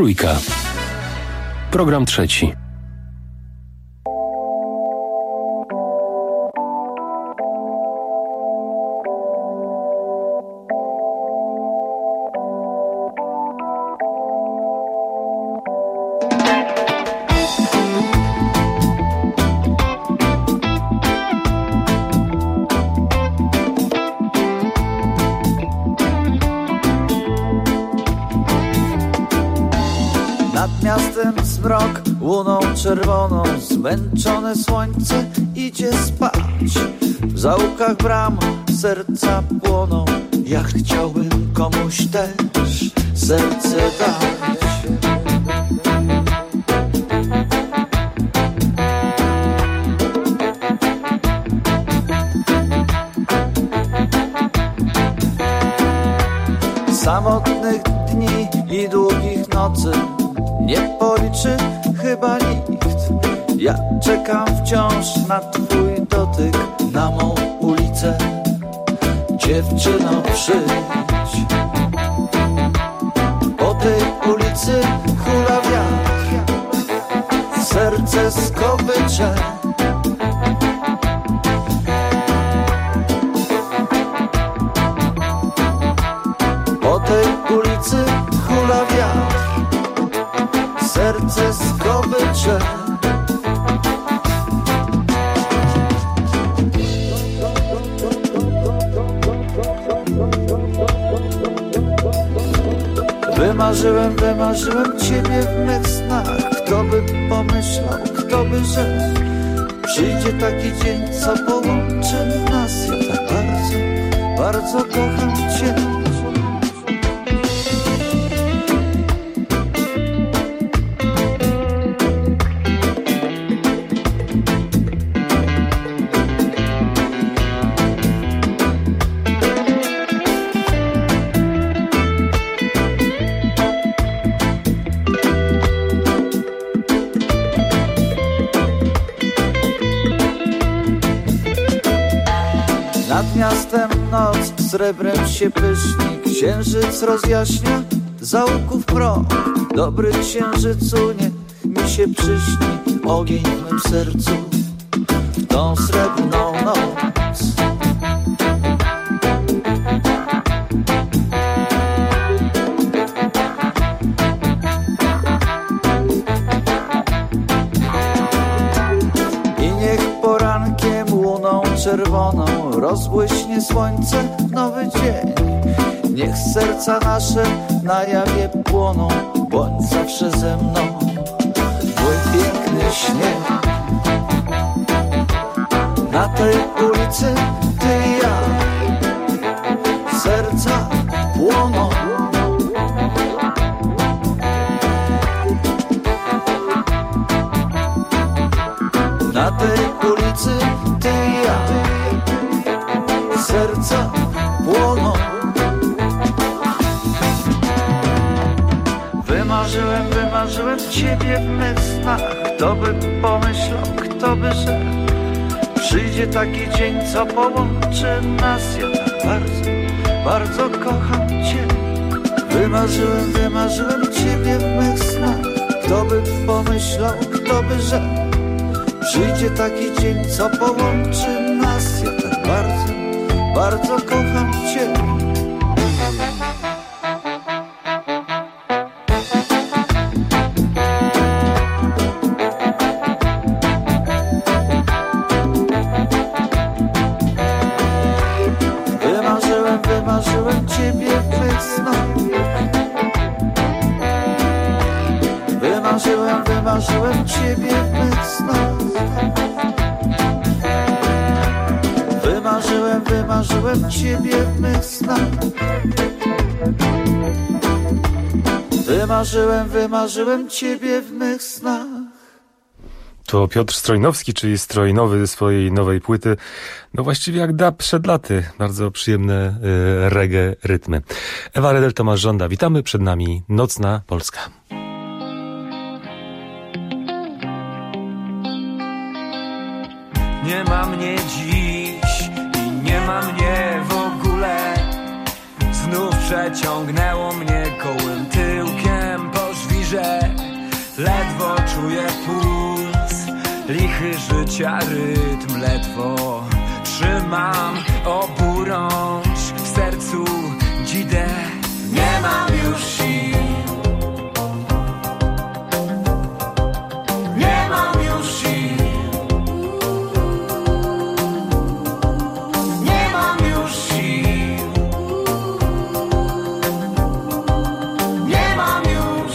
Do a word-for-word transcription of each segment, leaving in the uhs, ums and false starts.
Trójka. Program trzeci. Nad miastem zmrok, łuną czerwoną, zmęczone słońce idzie spać. W zaułkach bram serca płoną, ja chciałbym komuś też serce dać. Samotnych dni i długich nocy nie policzy chyba nikt. Ja czekam wciąż na twój dotyk, na mą ulicę. Dziewczyno, przyjdź. Po tej ulicy hula wiatr, serce skowycze. Po tej ulicy hula wiatr, serce skowycze. Wymarzyłem, wymarzyłem ciebie w mych snach. Kto by pomyślał, kto by rzekł, przyjdzie taki dzień, co połączy nas. Ja tak bardzo, bardzo kocham cię. Nad miastem noc srebrem się pyszni, księżyc rozjaśnia zaułków mrok. Dobry księżycu, niech mi się przyśni ogień w mym sercu w tą srebrną noc. I niech porankiem łuną czerwoną rozbłyśnie słońce w nowy dzień. Niech serca nasze na jawie płoną, bądź zawsze ze mną, mój piękny śnieg. Na tej ulicy ty i ja, serca płoną. Na tej ulicy ty i ja, serca płoną. Wymarzyłem, wymarzyłem ciebie w mych snach. Kto by pomyślał, kto by rzekł, przyjdzie taki dzień, co połączy nas. Ja tak bardzo, bardzo kocham cię. Wymarzyłem, wymarzyłem ciebie w mych snach. Kto by pomyślał, kto by rzekł, przyjdzie taki dzień, co połączy nas. Ja tak bardzo, bardzo kocham cię. Wymarzyłem, wymarzyłem ciebie w mych snach. Wymarzyłem, wymarzyłem ciebie w mych snach. Wymarzyłem, wymarzyłem ciebie w mych snach. Wymarzyłem, wymarzyłem ciebie w mych snach. To Piotr Strojnowski, czyli Strojnowy ze swojej nowej płyty. No właściwie jak dub przed laty. Bardzo przyjemne y, reggae rytmy. Ewa Redel, Tomasz Żąda. Witamy, przed nami Nocna Polska. Nie ma mnie dziś i nie ma mnie w ogóle. Znów przeciągnęło mnie kołem tyłkiem po żwirze. lichy życia rytm ledwo trzymam oburącz w sercu dzidę. Nie mam już sił, nie mam już sił, nie mam już sił, nie mam już.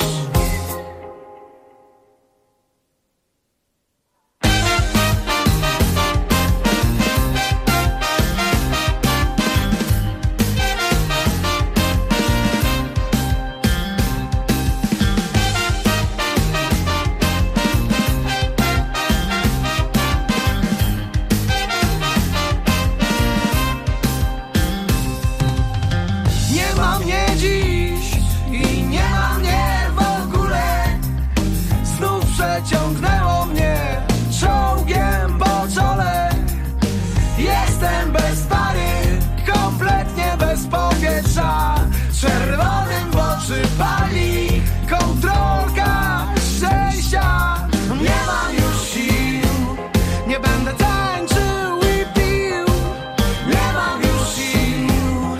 Ciągnęło mnie czołgiem po czole. Jestem bez pary, kompletnie bez powietrza. Czerwonym w oczy pali kontrolka szczęścia. Nie mam już sił, nie będę tańczył i pił. Nie mam już sił,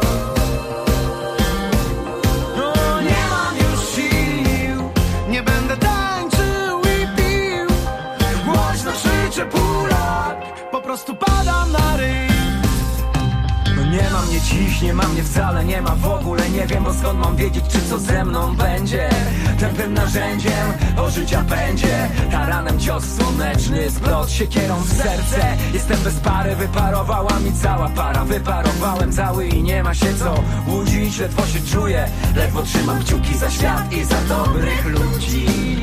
no, nie mam już sił, nie będę tańczył. Krzyczę Polak, po prostu padam na ryj. No nie ma mnie dziś, nie ma mnie wcale, nie ma w ogóle. Nie wiem, bo skąd mam wiedzieć, czy co ze mną będzie. Tępym narzędziem o życia będzie. Taranem cios słoneczny, splot siekierą w serce. Jestem bez pary, wyparowała mi cała para. Wyparowałem cały i nie ma się co łudzić. Ledwo się czuję, ledwo trzymam kciuki za świat i za dobrych ludzi.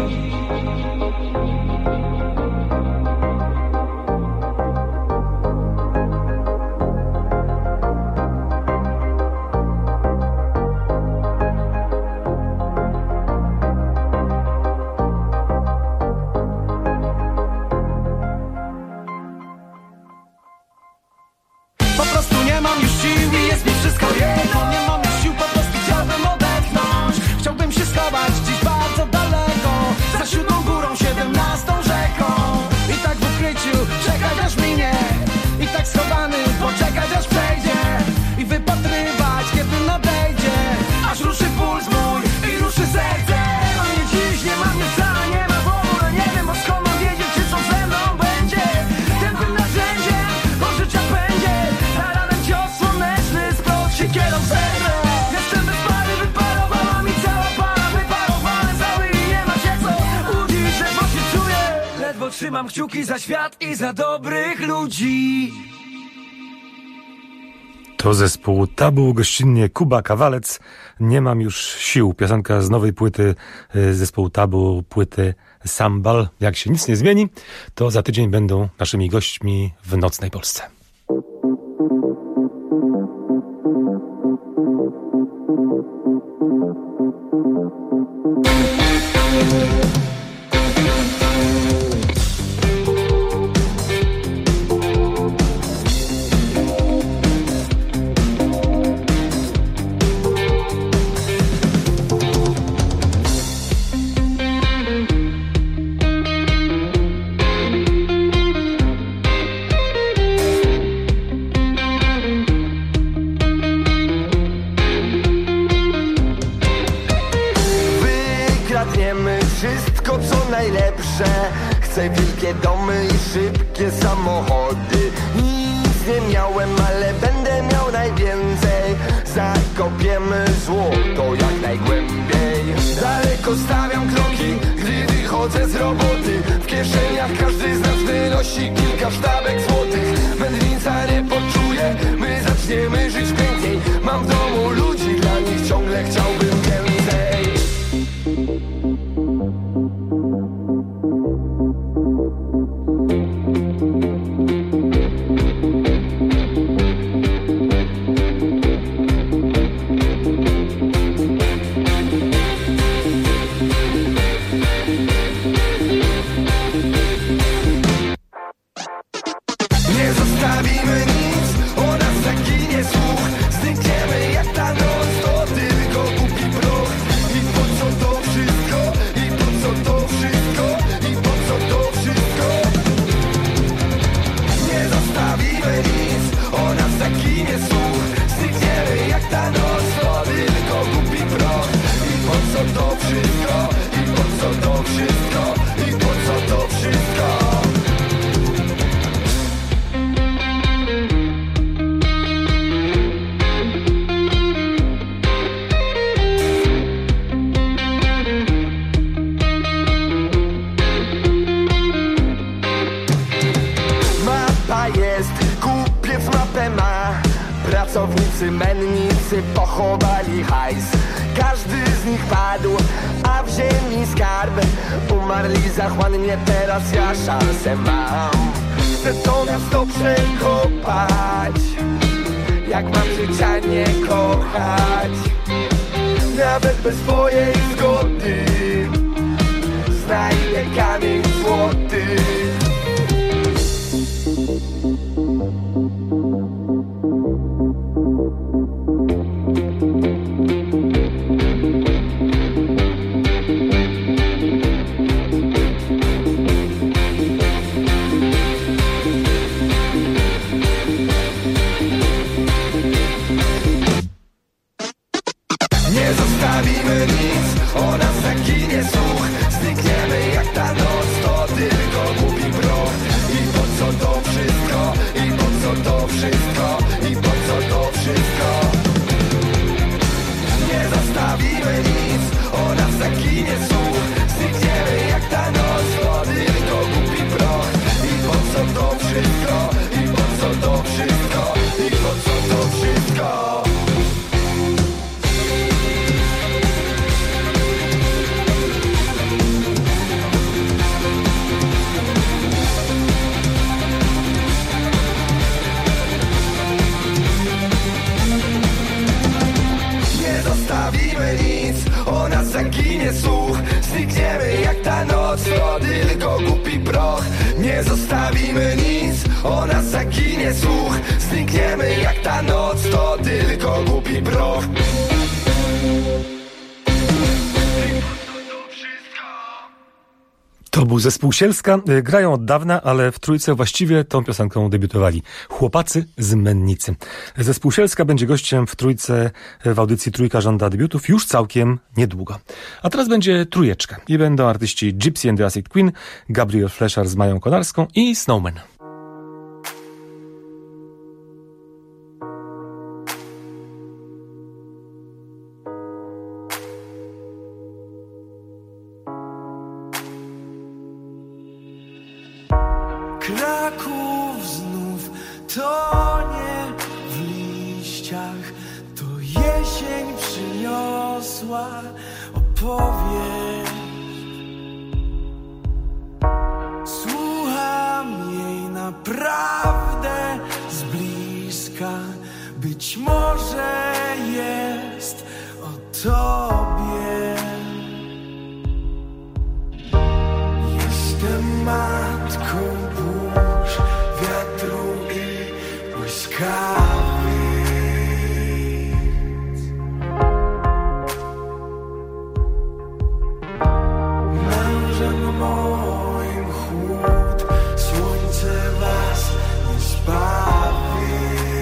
Trzymam kciuki za świat i za dobrych ludzi. To zespół Tabu, gościnnie Kuba Kawalec. Nie mam już sił. Piosenka z nowej płyty zespołu Tabu, płyty Sambal. Jak się nic nie zmieni, to za tydzień będą naszymi gośćmi w Nocnej Polsce. Chcę wielkie domy i szybkie samochody. Nic nie miałem, ale będę miał najwięcej. Zakopiemy złoto jak najgłębiej. Daleko stawiam kroki, gdy wychodzę z roboty. W kieszeniach każdy z nas wynosi kilka sztabek złotych. Wędrnica nie poczuje, my zaczniemy żyć piękniej. Mam w domu ludzi, dla nich ciągle chciałbym więcej. Wszystko pracownicy, mennicy pochowali hajs. Każdy z nich padł, a w ziemi skarb. Umarli zachłannie, teraz ja szansę mam. Chcę to miasto przekopać, jak mam życia nie kochać. Nawet bez twojej zgody znajdę kamień złoty. Nie zostawimy nic, o nas zaginie słuch. Znikniemy jak ta noc, to tylko głupi proch. I po co to wszystko, i po co to wszystko, i po co to wszystko. Nie zostawimy nic, o nas zaginie słuch. Znikniemy jak ta noc, to tylko głupi proch. I po co to wszystko, i po co to wszystko, i po co to wszystko. Zostawimy nic, o nas zaginie słuch. Znikniemy jak ta noc, to tylko głupi proch. Nie zostawimy nic, o nas zaginie słuch. Znikniemy jak ta noc, to tylko głupi proch. To był zespół Sielska. Grają od dawna, ale w trójce właściwie tą piosenką debiutowali. Chłopacy z Mennicy. Zespół Sielska będzie gościem w trójce w audycji Trójka żąda debiutów już całkiem niedługo. A teraz będzie trójeczka. I będą artyści Gypsy and the Acid Queen, Gabriel Fleszar z Mają Konarską i Snowman. Kraków znów tonie w liściach, to jesień przyniosła opowieść. Słucham jej naprawdę z bliska, być może jest o tobie. Jestem matką burz, wiatru i błyskawic. Mężem moim chłód, słońce was nie zbawi.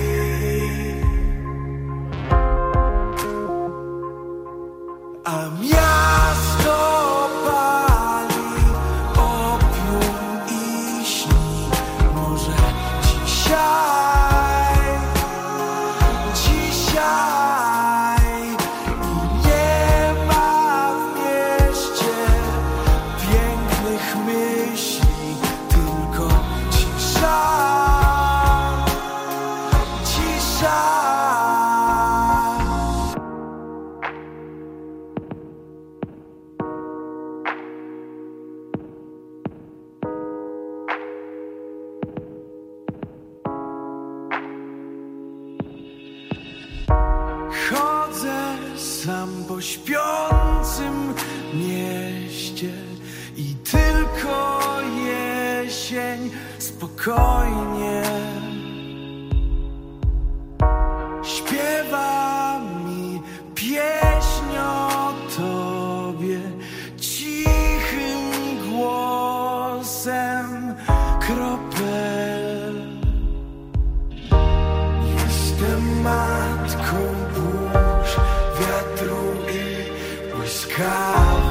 A miasto śpiącym mieście i tylko jesień spokojnie śpiewa mi pieśń o tobie cichym głosem kropel. Jestem matką burz, wiatru i błyskawic.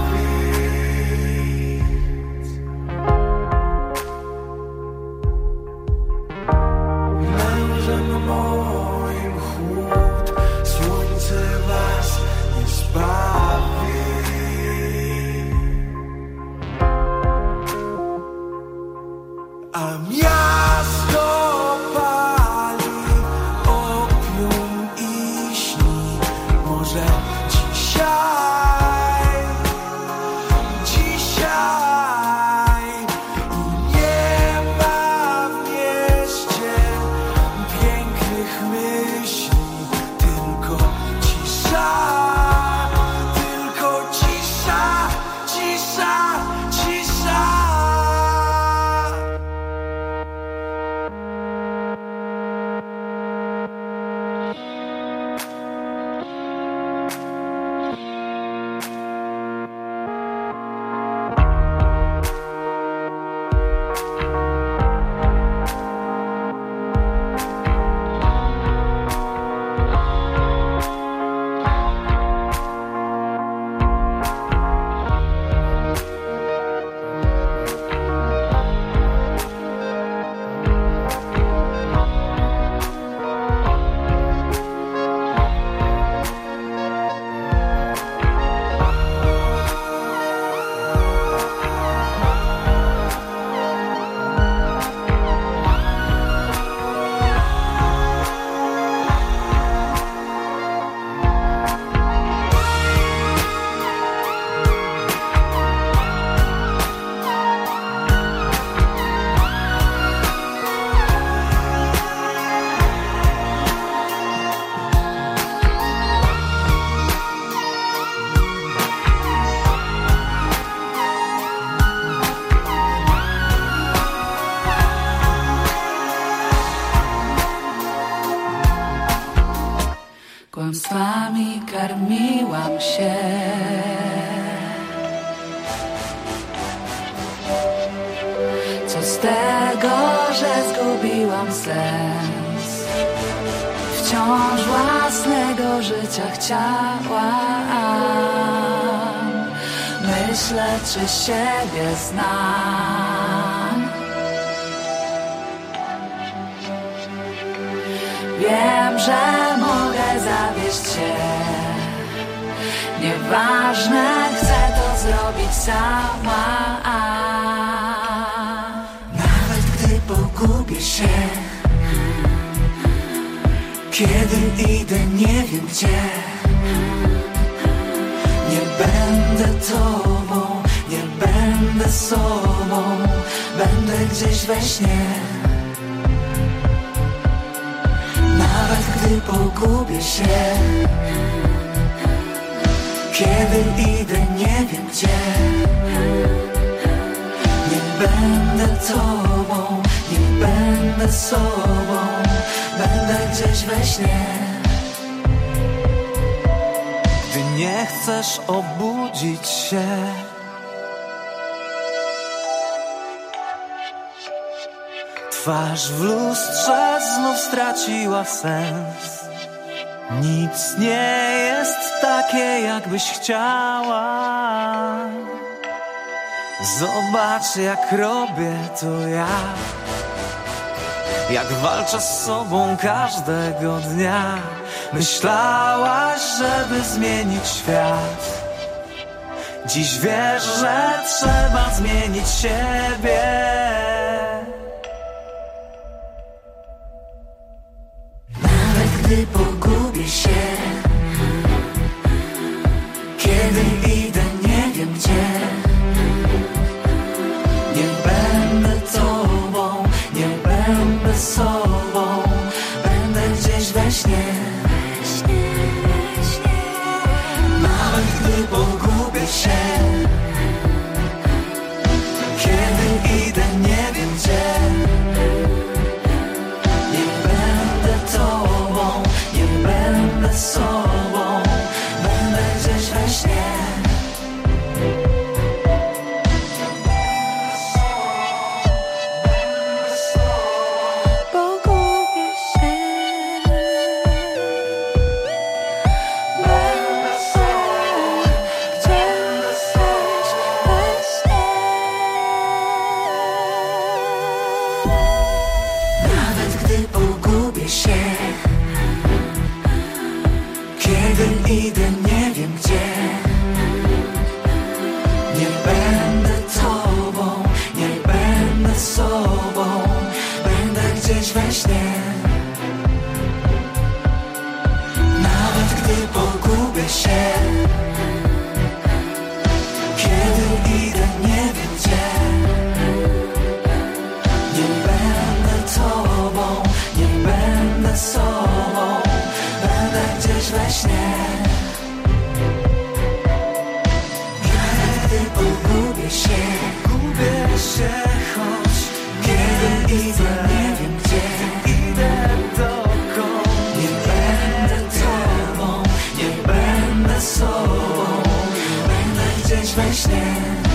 Mężem moim chłód, słońce was nie zbawi. A miasto pali opium nakarmiłam się. Co z tego, że zgubiłam sens? Wciąż własnego życia chciałam. Myślę, czy siebie znam. Wiem, że mogę zawieść się. Nieważne, chcę to zrobić sama. Nawet gdy pogubię się, kiedy idę nie wiem gdzie, nie będę tobą, nie będę sobą, będę gdzieś we śnie. Nawet gdy pogubię się, kiedy idę nie wiem gdzie, nie będę tobą, nie będę sobą, będę gdzieś we śnie. Gdy nie chcesz obudzić się, twarz w lustrze znów straciła sens. Nic nie jest takie, jakbyś chciała. Zobacz, jak robię to ja, jak walczę z sobą każdego dnia. Myślałaś, żeby zmienić świat. Dziś wiesz, że trzeba zmienić siebie. Gdy pogubię się, kiedy idę nie wiem gdzie, nie będę tobą, nie będę sobą, będę gdzieś we śnie. Nawet gdy pogubię się, kiedy idę nie wiem gdzie, nie będę tobą, nie będę sobą, będę gdzieś we śnie. Pogubię się, będę sobie gdzieś we śnie. Nawet gdy pogubię się, kiedy idę nie wiem gdzie, nie będę tobą, nie będę sobą, będę gdzieś we śnie. Nawet gdy pogubię się, kiedy idę nie wiem gdzie, nie będę tobą, nie będę sobą, będę gdzieś we śnie. Nawet gdy pogubię się, Gubię się, choć kiedy idę nie wiem gdzie, idę dokąd. nie będę tobą, nie będę sobą, będę gdzieś we śnie.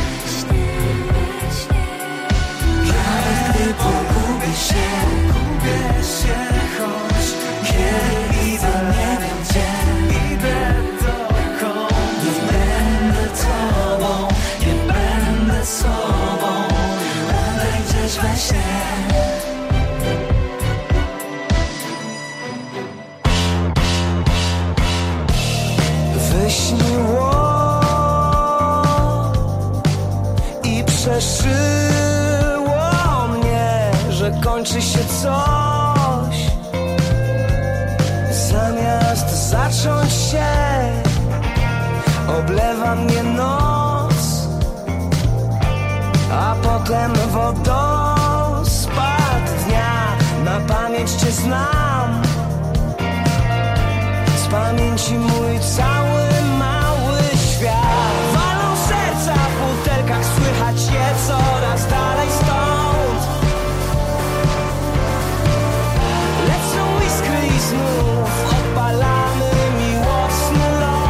Nawet gdy pogubię się, Gubię się, choć kiedy idę nie wiem gdzie, idę dokąd. nie będę tobą, nie będę sobą, będę gdzieś we śnie. Wyśniło i przeszyło mnie, że kończy się coś, zamiast zacząć się. Oblewa mnie noc, a potem wodospad dnia. Na pamięć cię znam, z pamięci mój cały mały świat. Walą serca w butelkach, słychać je coraz dalej stąd. Lecą iskry i znów odpalamy miłosny lot.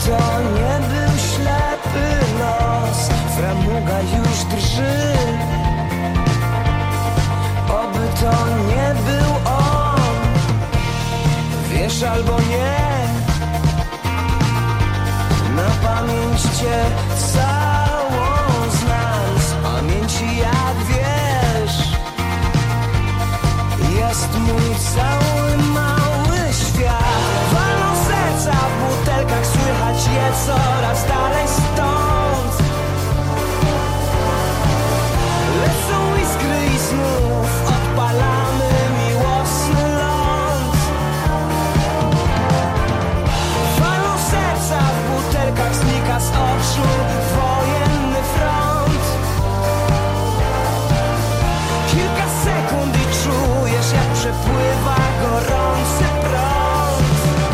to nie był ślepy los, framuga już drży. Oby to nie był on, wiesz albo nie. Na pamięć cię całą znam, z pamięci jak wiesz. Jest mój cały mały świat. Walą serca w butelkach, słychać je coraz dalej stąd. Lecą iskry i znów odpalamy miłosny ląd. Walą serca w butelkach, znika z oczu wojenny front. Kilka sekund i czujesz, jak przepływa gorący prąd.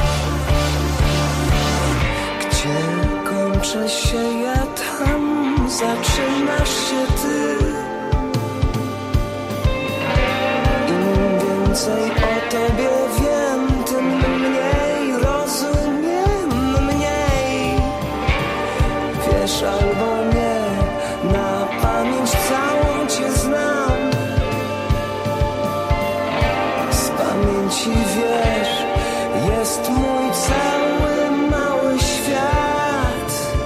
Gdzie kończę się ja, tam zaczynasz się ty. Im więcej o tobie wiem, tym mniej rozumiem mniej. Wiesz albo nie, na pamięć całą cię znam. Z pamięci wiesz, jest mój cały mały świat.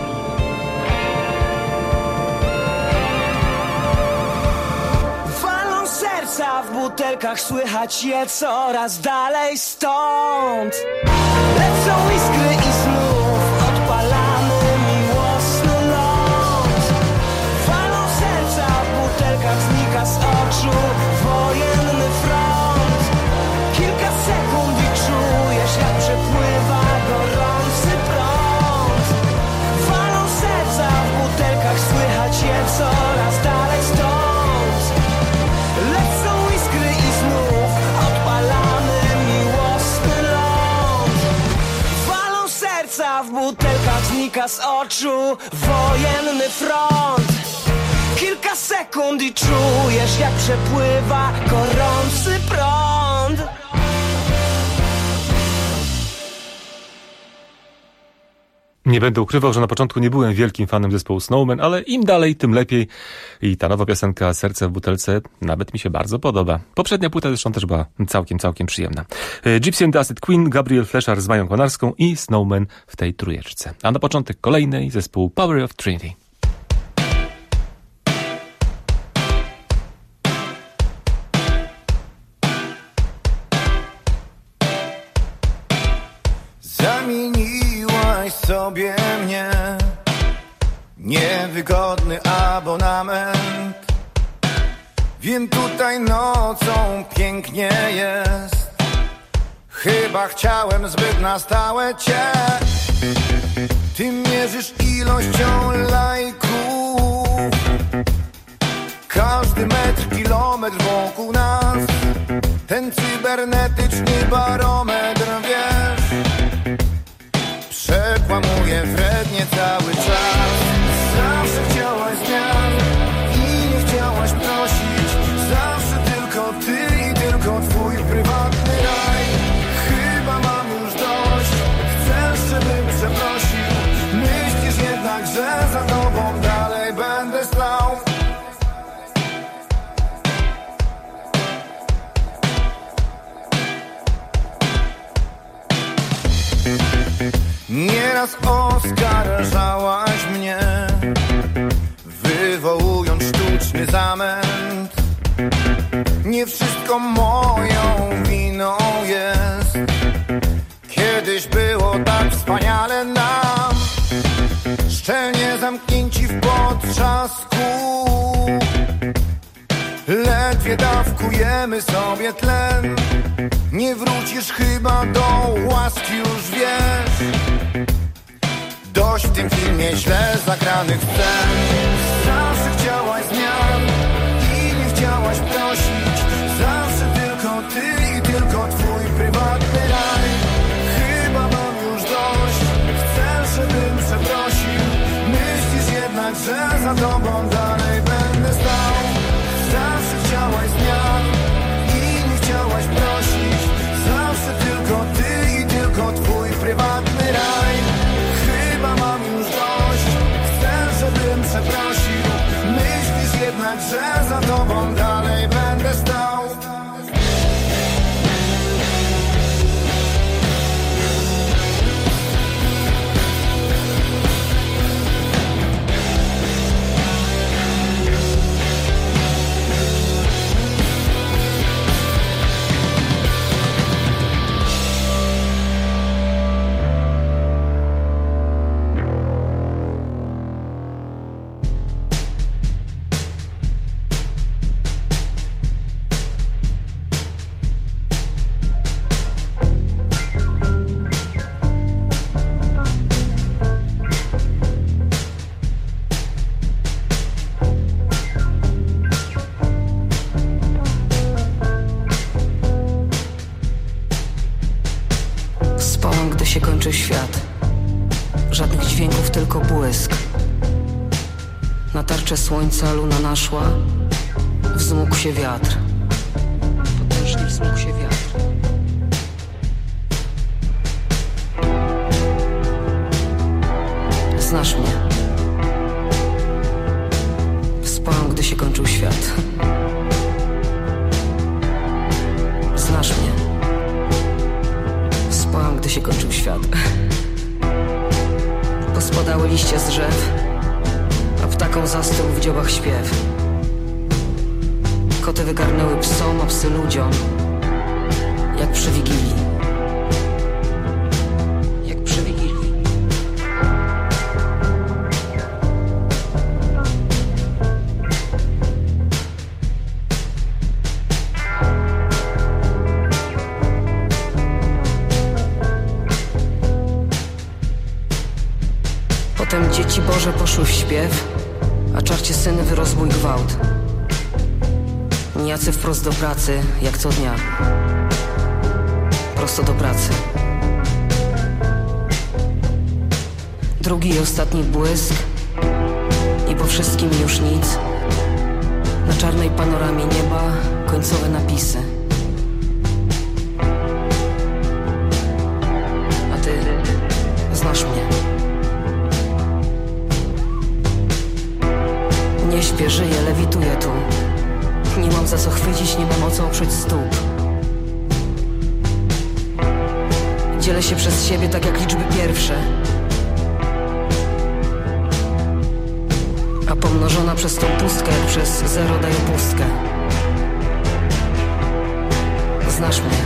Walą serca w butelkach, słychać je coraz dalej stąd. Lecą iskry i znów odpalamy miłosny ląd. Walą serca w butelkach, znika z oczu wojenny front. Kilka sekund i czujesz, jak przepływa gorący prąd. Walą serca w butelkach, słychać je coraz dalej stąd. Lecą iskry i znów odpalamy miłosny ląd. Walą serca w butelkach, znika z oczu wojenny front. Kilka sekund i czujesz, jak przepływa gorący prąd. Nie będę ukrywał, że na początku nie byłem wielkim fanem zespołu Snowman, ale im dalej, tym lepiej. I ta nowa piosenka Serce w butelce nawet mi się bardzo podoba. Poprzednia płyta zresztą też była całkiem, całkiem przyjemna. Gypsy and the Acid Queen, Gabriel Fleszar z Mają Konarską i Snowman w tej trójeczce. A na początek kolejnej zespół Power of Trinity. Zamieniłaś sobie mnie, niewygodny abonament. Wiem, tutaj nocą pięknie jest. Chyba chciałem zbyt na stałe cię. Ty mierzysz ilością lajków. Każdy metr, kilometr wokół nas. Ten cybernetyczny barometr, wiesz, przekłamuje wrednie cały czas. Zawsze chciałaś zmian i nie chciałaś prosić. Zawsze tylko ty i tylko twój prywatny raj. Chyba mam już dość, chcesz, żebym przeprosił. Myślisz jednak, że za tobą dalej będę stał. Nieraz oskarżałaś mnie, wywołując sztuczny zamęt. Nie wszystko moją winą jest. Kiedyś było tak wspaniale nam, szczelnie zamknięci w potrzasku. Ledwie dawkujemy sobie tlen. Nie wrócisz chyba do łaski, już wiesz. Dość w tym filmie źle zagranych scen. Zawsze chciałaś zmian i nie chciałaś prosić. Zawsze tylko ty i tylko twój prywatny raj. Chyba mam już dość, chcesz, żebym przeprosił. Myślisz jednak, że za tobą dalej będę stał. Zawsze chciałaś zmian i nie chciałaś prosić. Zawsze tylko ty i tylko twój prywatny raj. Chyba tobą dalej będę stał. Świat. Żadnych dźwięków, tylko błysk. Na tarczę słońca luna naszła. Wzmógł się wiatr. Potężnie wzmógł się wiatr. Znasz mnie. Spałam, gdy się kończył świat. Znasz mnie. Spałam, gdy się kończył świat. Pospadały liście z drzew, a ptakom zastał w dziobach śpiew. Koty wygarnęły psom, a psy ludziom, jak przy Wigilii. Jak przy Wigilii. Potem dzieci Boże poszły w śpiew, a czarcie syny wyrosły gwałt. Nijacy wprost do pracy, jak co dnia. Prosto do pracy. Drugi i ostatni błysk i po wszystkim już nic. Na czarnej panoramie nieba końcowe napisy. A ty znasz mnie. Nie śpię, żyję, lewituję tu. Nie mam za co chwycić, nie mam o co oprzeć stóp. Dzielę się przez siebie tak jak liczby pierwsze, a pomnożona przez tą pustkę jak przez zero daje pustkę. Znasz mnie.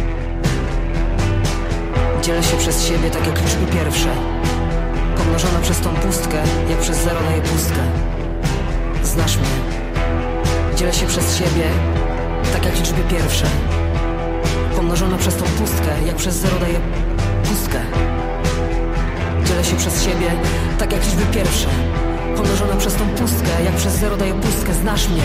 Dzielę się przez siebie tak jak liczby pierwsze, pomnożona przez tą pustkę jak przez zero daje pustkę. Znasz mnie. Dzielę się przez siebie tak jak liczby pierwsze, pomnożona przez tą pustkę jak przez zero daje pustkę. Dzielę się przez siebie tak jak liczby pierwsze, pomnożona przez tą pustkę jak przez zero daje pustkę. Znasz mnie.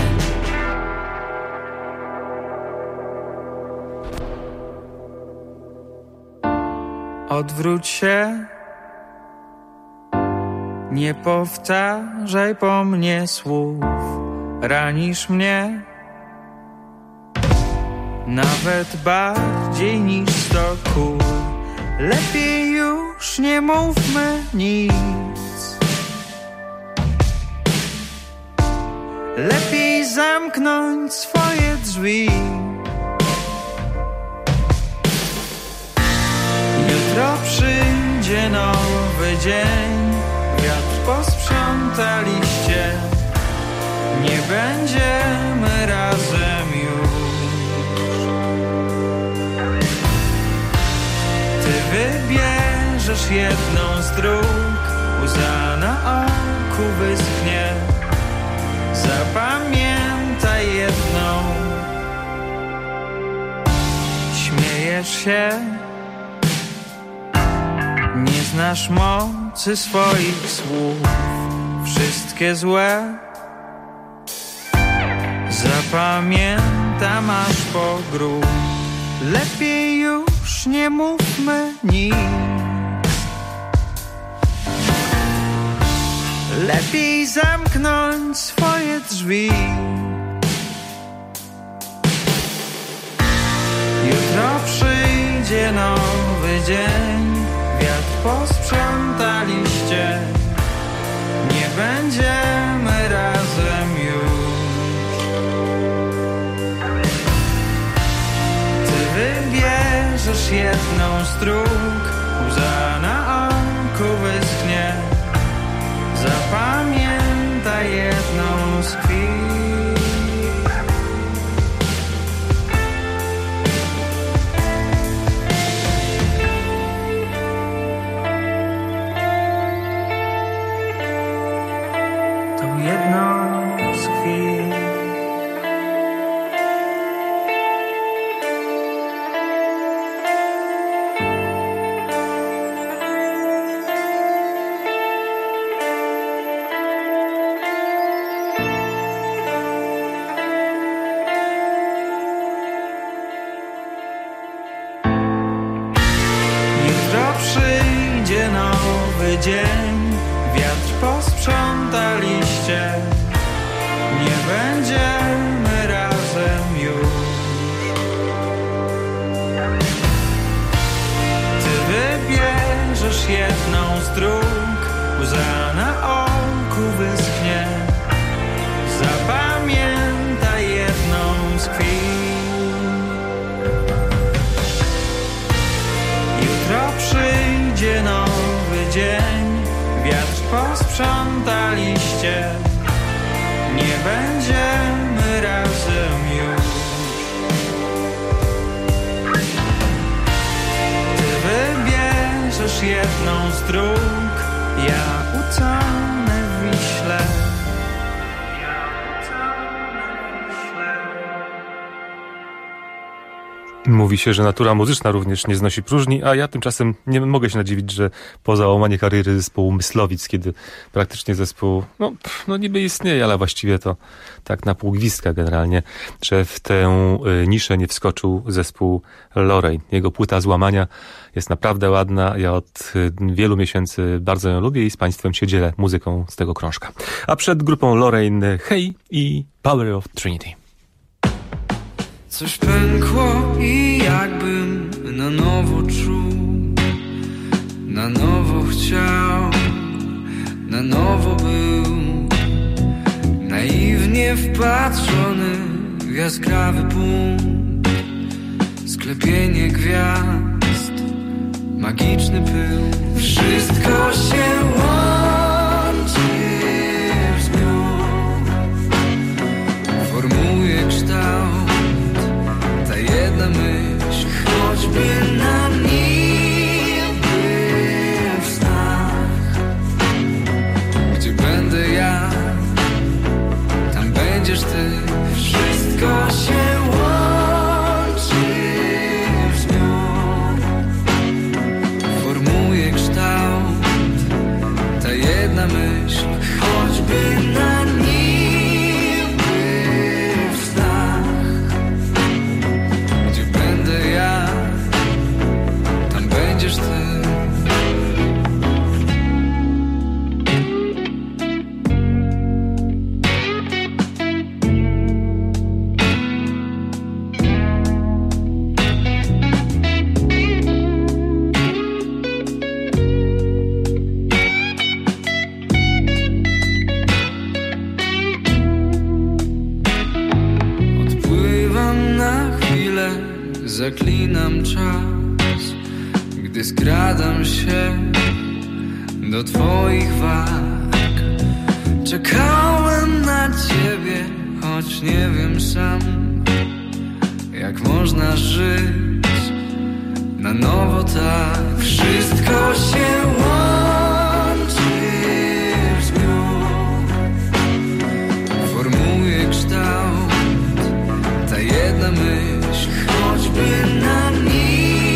Odwróć się, nie powtarzaj po mnie słów. Ranisz mnie nawet bardziej niż sto kul. Lepiej już nie mówmy nic. Lepiej zamknąć swoje drzwi. Jutro przyjdzie nowy dzień, wiatr posprząta liście. Nie będziemy razem już. Ty wybierzesz jedną z dróg, łza na oku wyschnie. Zapamiętaj jedną. Śmiejesz się, nie znasz mocy swoich słów. Wszystkie złe zapamiętam aż po grób. Lepiej już nie mówmy nic. Lepiej zamknąć swoje drzwi. Jutro przyjdzie nowy dzień, wiatr posprząta liście. Nie będziemy razem już. Zapamiętaj jedną z chwil. Tą jedną z chwil. Przyjdzie nowy dzień, wiatr posprząta liście, nie będziemy razem już. Ty wybierzesz jedną z dróg, łza na oku wyschnie. Zapamiętaj jedną z chwil. Jutro przyjdzie nowy dzień, wiatr posprząta liście, nie będziemy razem już. Ty wybierzesz jedną z dróg, ja utonę w Wiśle. Mówi się, że natura muzyczna również nie znosi próżni, a ja tymczasem nie mogę się nadziwić, że po załamaniu kariery zespołu Myslowic, kiedy praktycznie zespół, no, pff, no niby istnieje, ale właściwie to tak na pół gwizdka generalnie, że w tę y, niszę nie wskoczył zespół Lorraine. Jego płyta Złamania jest naprawdę ładna. Ja od y, wielu miesięcy bardzo ją lubię i z Państwem się dzielę muzyką z tego krążka. A przed grupą Lorraine Hey i Power of Trinity. Coś pękło i jakbym na nowo czuł, na nowo chciał, na nowo był, naiwnie wpatrzony w jaskrawy punkt, sklepienie gwiazd, magiczny pył. Wszystko się łączy w zbiór, formuje kształt. Jedna myśl, choćby na niby w snach. Gdzie będę ja, tam będziesz ty. Wszystko się łączy w zbiór, formuje kształt. Ta jedna myśl, choćby na niby. Będziesz ty. Odpływam na chwilę, zaklinam czas, gdy skradam się do twoich wag. Czekałem na ciebie, choć nie wiem sam, jak można żyć na nowo tak. Wszystko się łączy w zbiór, formuje kształt. Ta jedna myśl, choćby na niby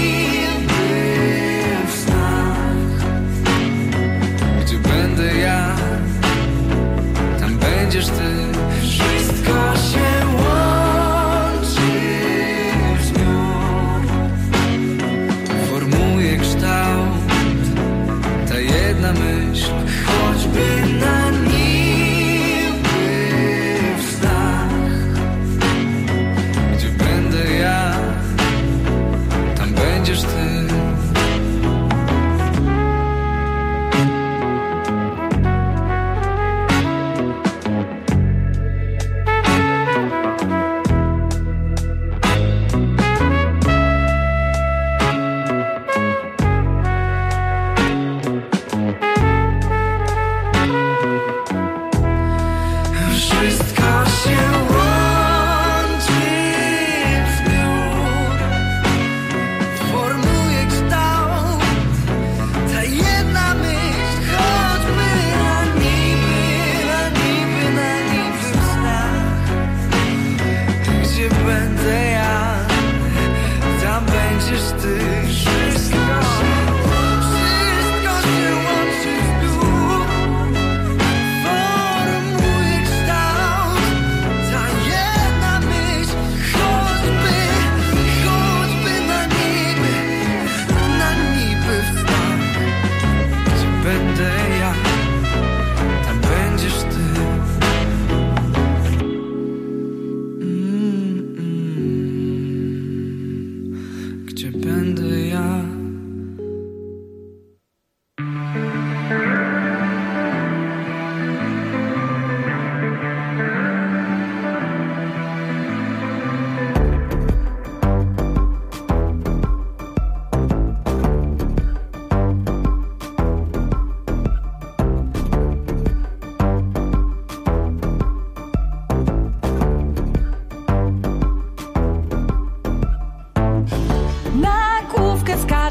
w snach. Gdzie będę ja, tam będziesz ty. Wszystko się łączy w zbiór, formuje kształt. Ta jedna myśl, choćby na niby w snach. Gdzie będę ja, tam będziesz ty.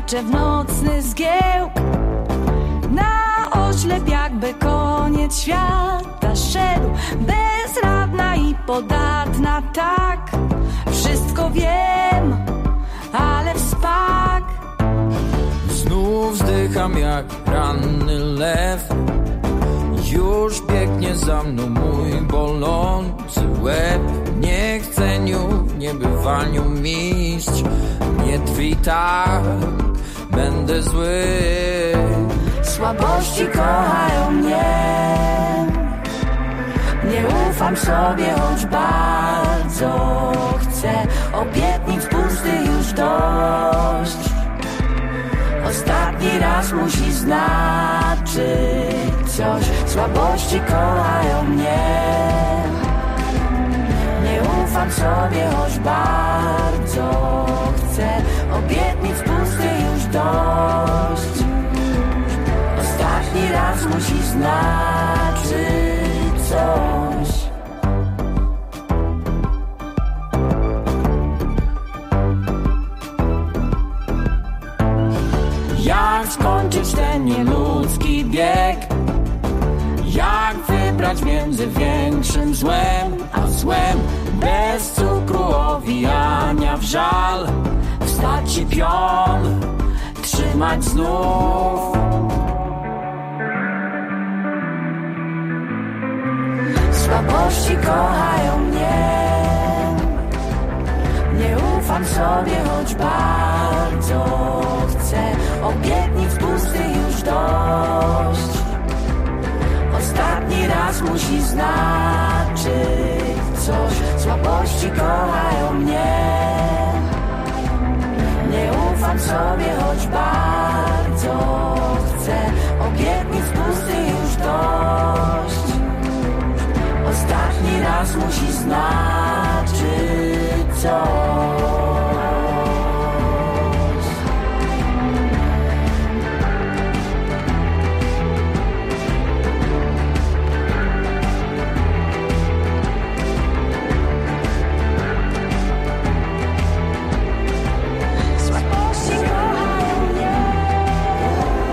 skacze w nocny zgiełk. Na oślep jakby koniec świata szedł, bezradna i podatna, tak. Wszystko wiem, ale w spak. Znów wzdycham jak ranny lew. Już biegnie za mną mój bolący łeb. Nie chcę niu, nie bywaniu mistrz. Nie trwi tak, będę zły. Słabości kochają mnie. Nie ufam sobie, choć bardzo chcę. Obietnic pustych już dość. Ostatni raz musi znaczyć coś. Słabości kochają mnie. Nie ufam sobie, choć bardzo chcę. Obietnic pustych już dość. Ostatni raz musi znaczyć coś. Jak skończyć ten nieludzki bieg? Jak wybrać między większym złem a złem? Bez cukru owijania w żal. Wstać i pion trzymać znów. Słabości kochają mnie. Nie ufam sobie, choć bardzo chcę. Obietnic pustych już dość. Ostatni raz musi znaczyć coś. Słabości kochają mnie. Nie ufam sobie, choć bardzo chcę. Obietnic pustych już dość. Ostatni raz musi znaczyć coś. Słabości kochają mnie.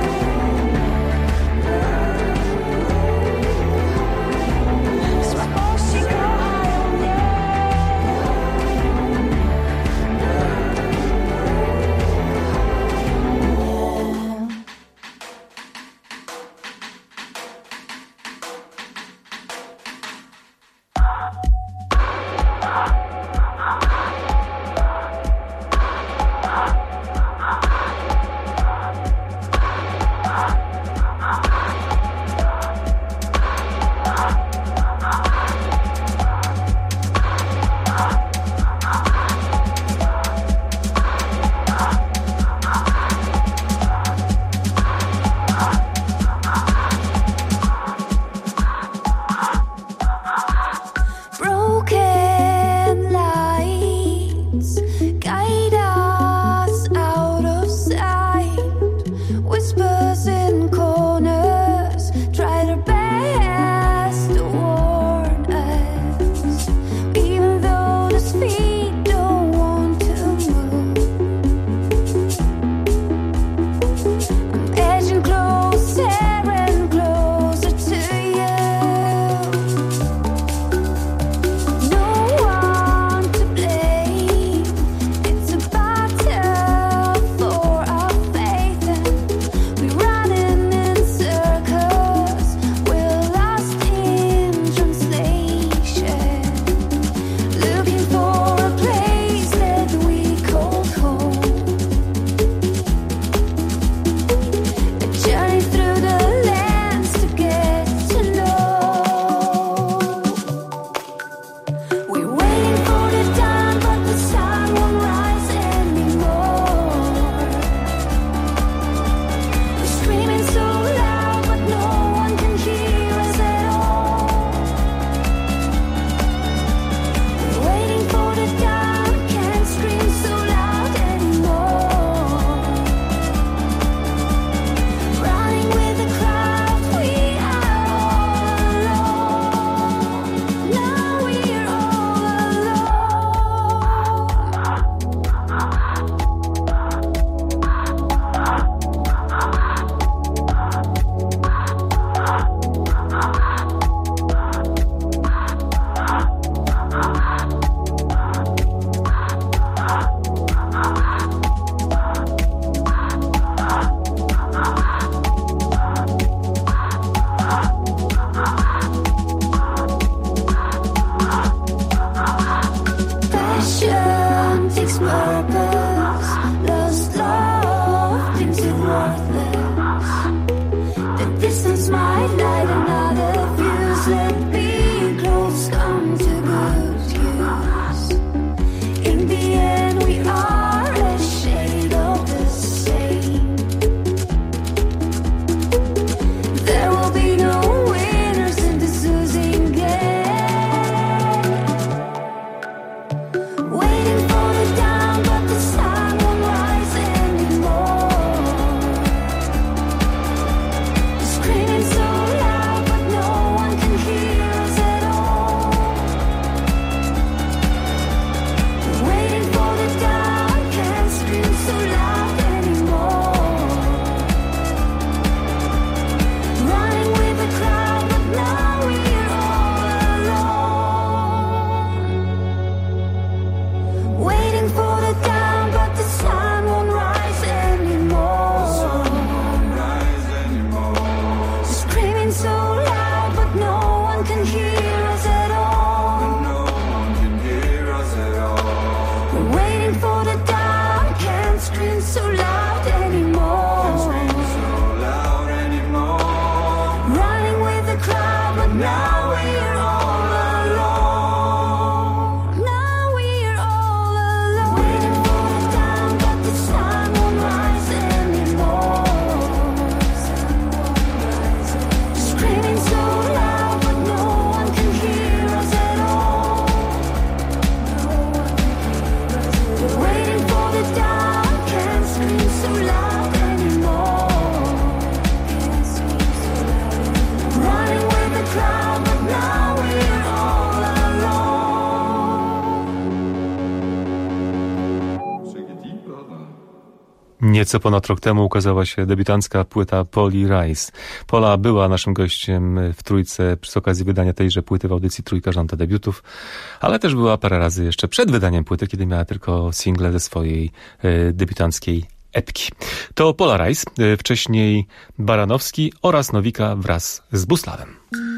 Nieco ponad rok temu ukazała się debiutancka płyta Poli Rice. Pola była naszym gościem w Trójce przy okazji wydania tejże płyty w audycji Trójka Żąda Debiutów, ale też była parę razy jeszcze przed wydaniem płyty, kiedy miała tylko single ze swojej e, debiutanckiej epki. To Pola Rice, e, wcześniej Baranowski oraz Nowika wraz z Buslawem.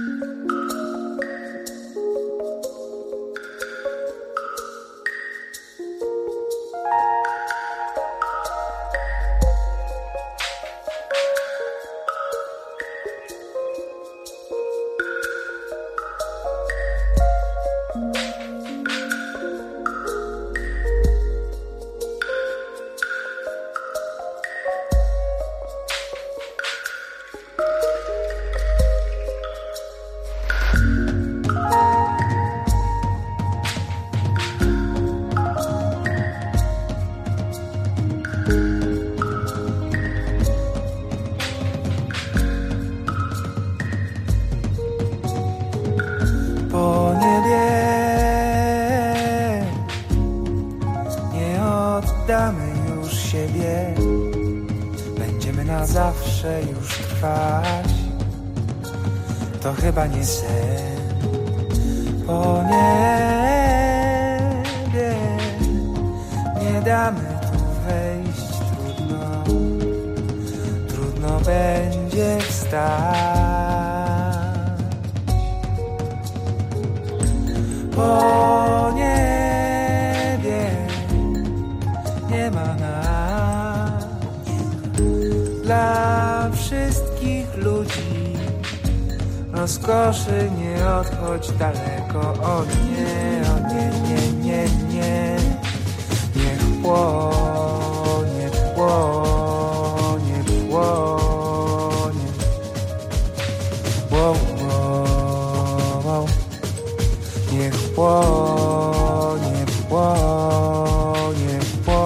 To chyba nie sen. Po niebie nie damy tu wejść. Trudno, trudno będzie wstać. Po niebie nie ma nas. Dla wszystkich ludzi rozkoszy nie odchodź daleko. O nie, o nie, nie, nie, nie. Niech płonie, płonie, płonie. Wow, wow, wow. Niech płonie, płonie,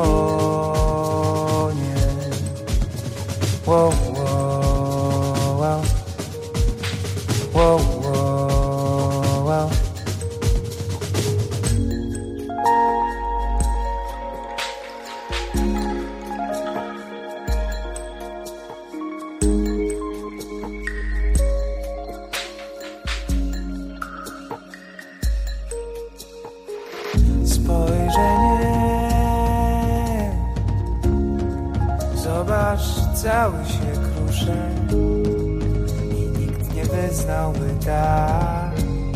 płonie. Wow, wow, wow. Wow, wow, wow. Spojrzenie, zobacz, cały się kruszy. Wyznałby tak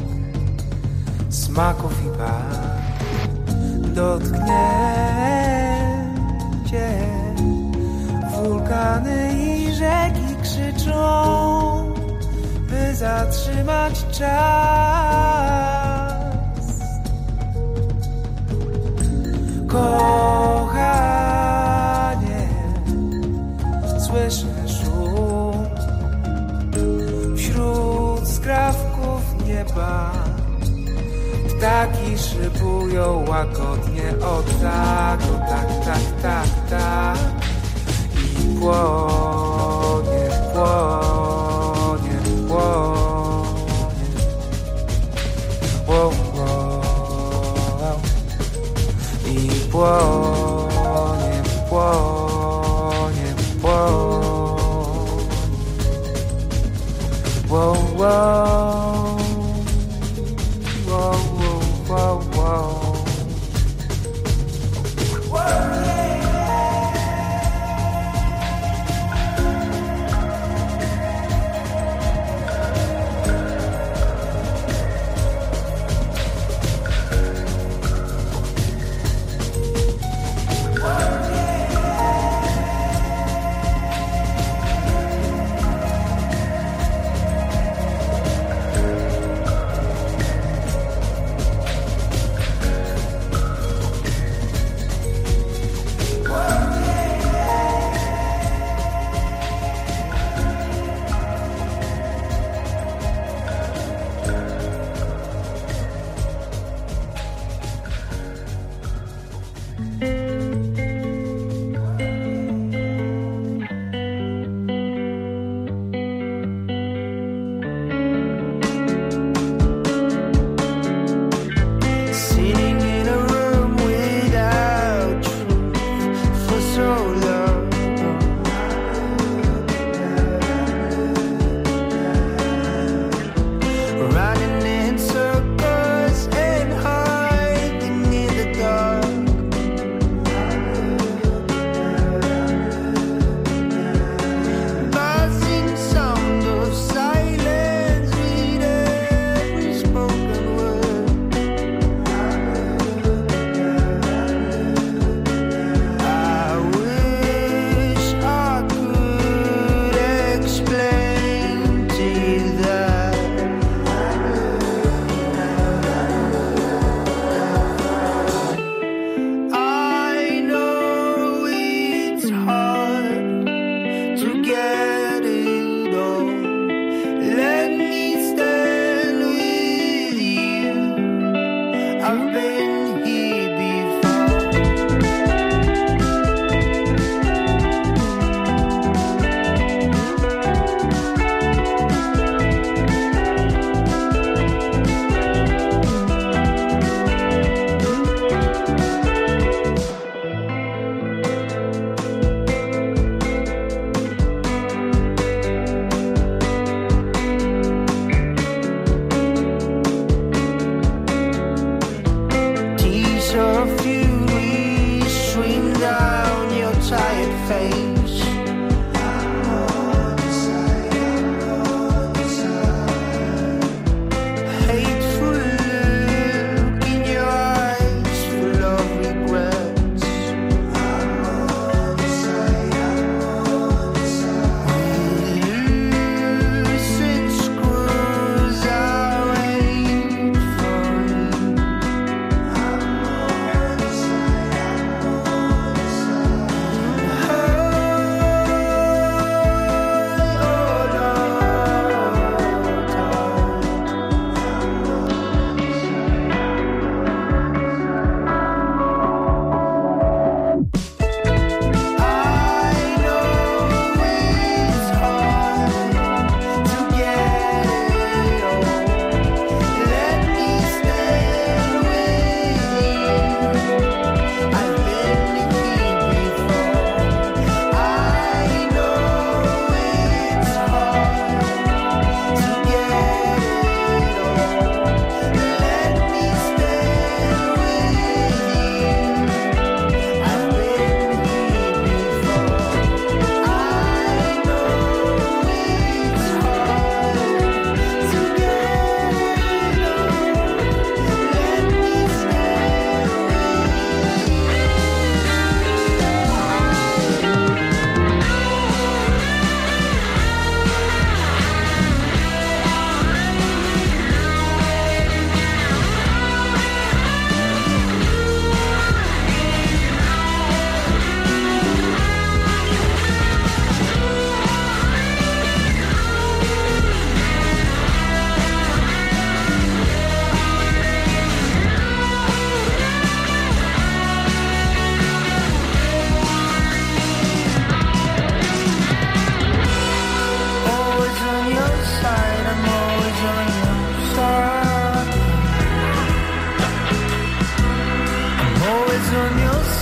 smaków i barw. Dotknięcie wulkany i rzeki krzyczą, by zatrzymać czas. Kochanie, słyszę szum wśród skrawków nieba. Ptaki szybują łagodnie, o tak, o tak, tak, tak, tak. I płonie, płonie, płonie. Wow, wow. I płonie, płonie, płonie. Wow, wow, wow, wow, wow, wow.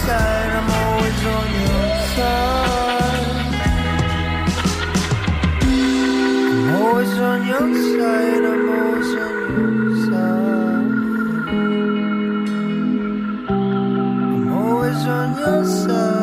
side, I'm always on your side. I'm always on your side, I'm always on your side. I'm always on your side.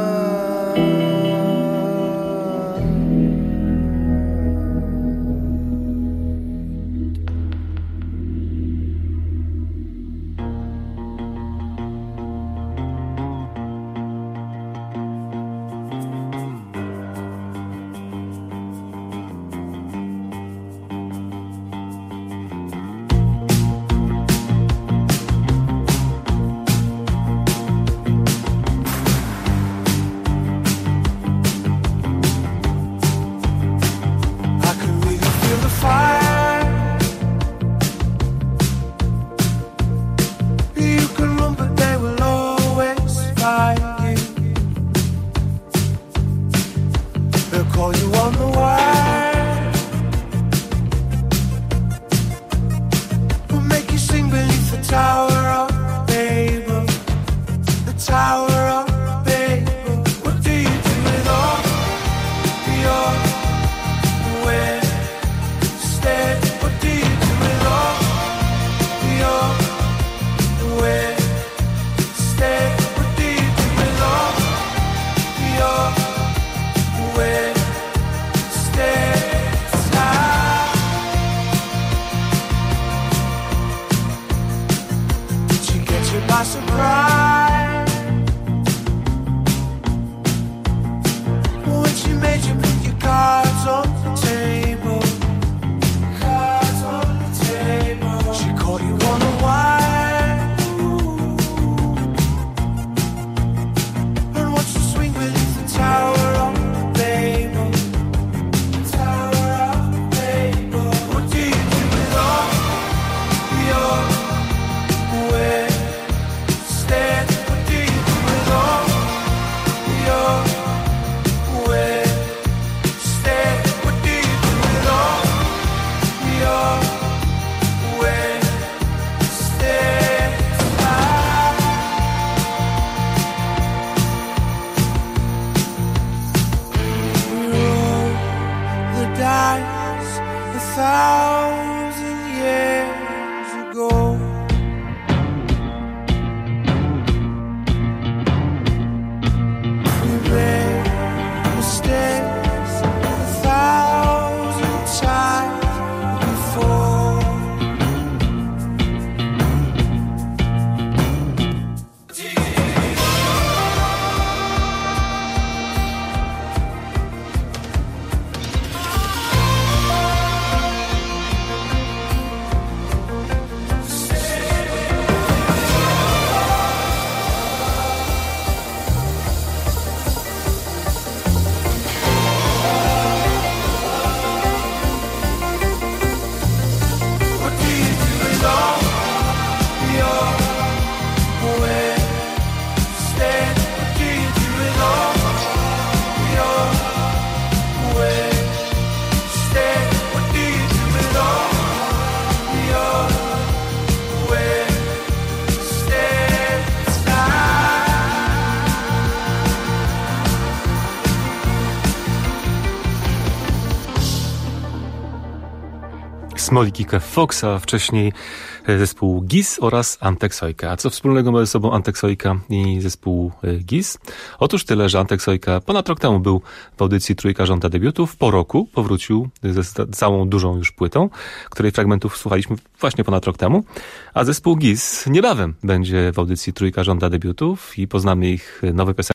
Smolik i Kev Fox, a wcześniej zespół Giz oraz Antek Sojka. A co wspólnego ma ze sobą Antek Sojka i zespół Giz? Otóż tyle, że Antek Sojka ponad rok temu był w audycji Trójka Żąda Debiutów. Po roku powrócił ze całą dużą już płytą, której fragmentów słuchaliśmy właśnie ponad rok temu. A zespół Giz niebawem będzie w audycji Trójka Żąda Debiutów i poznamy ich nowe piosenki.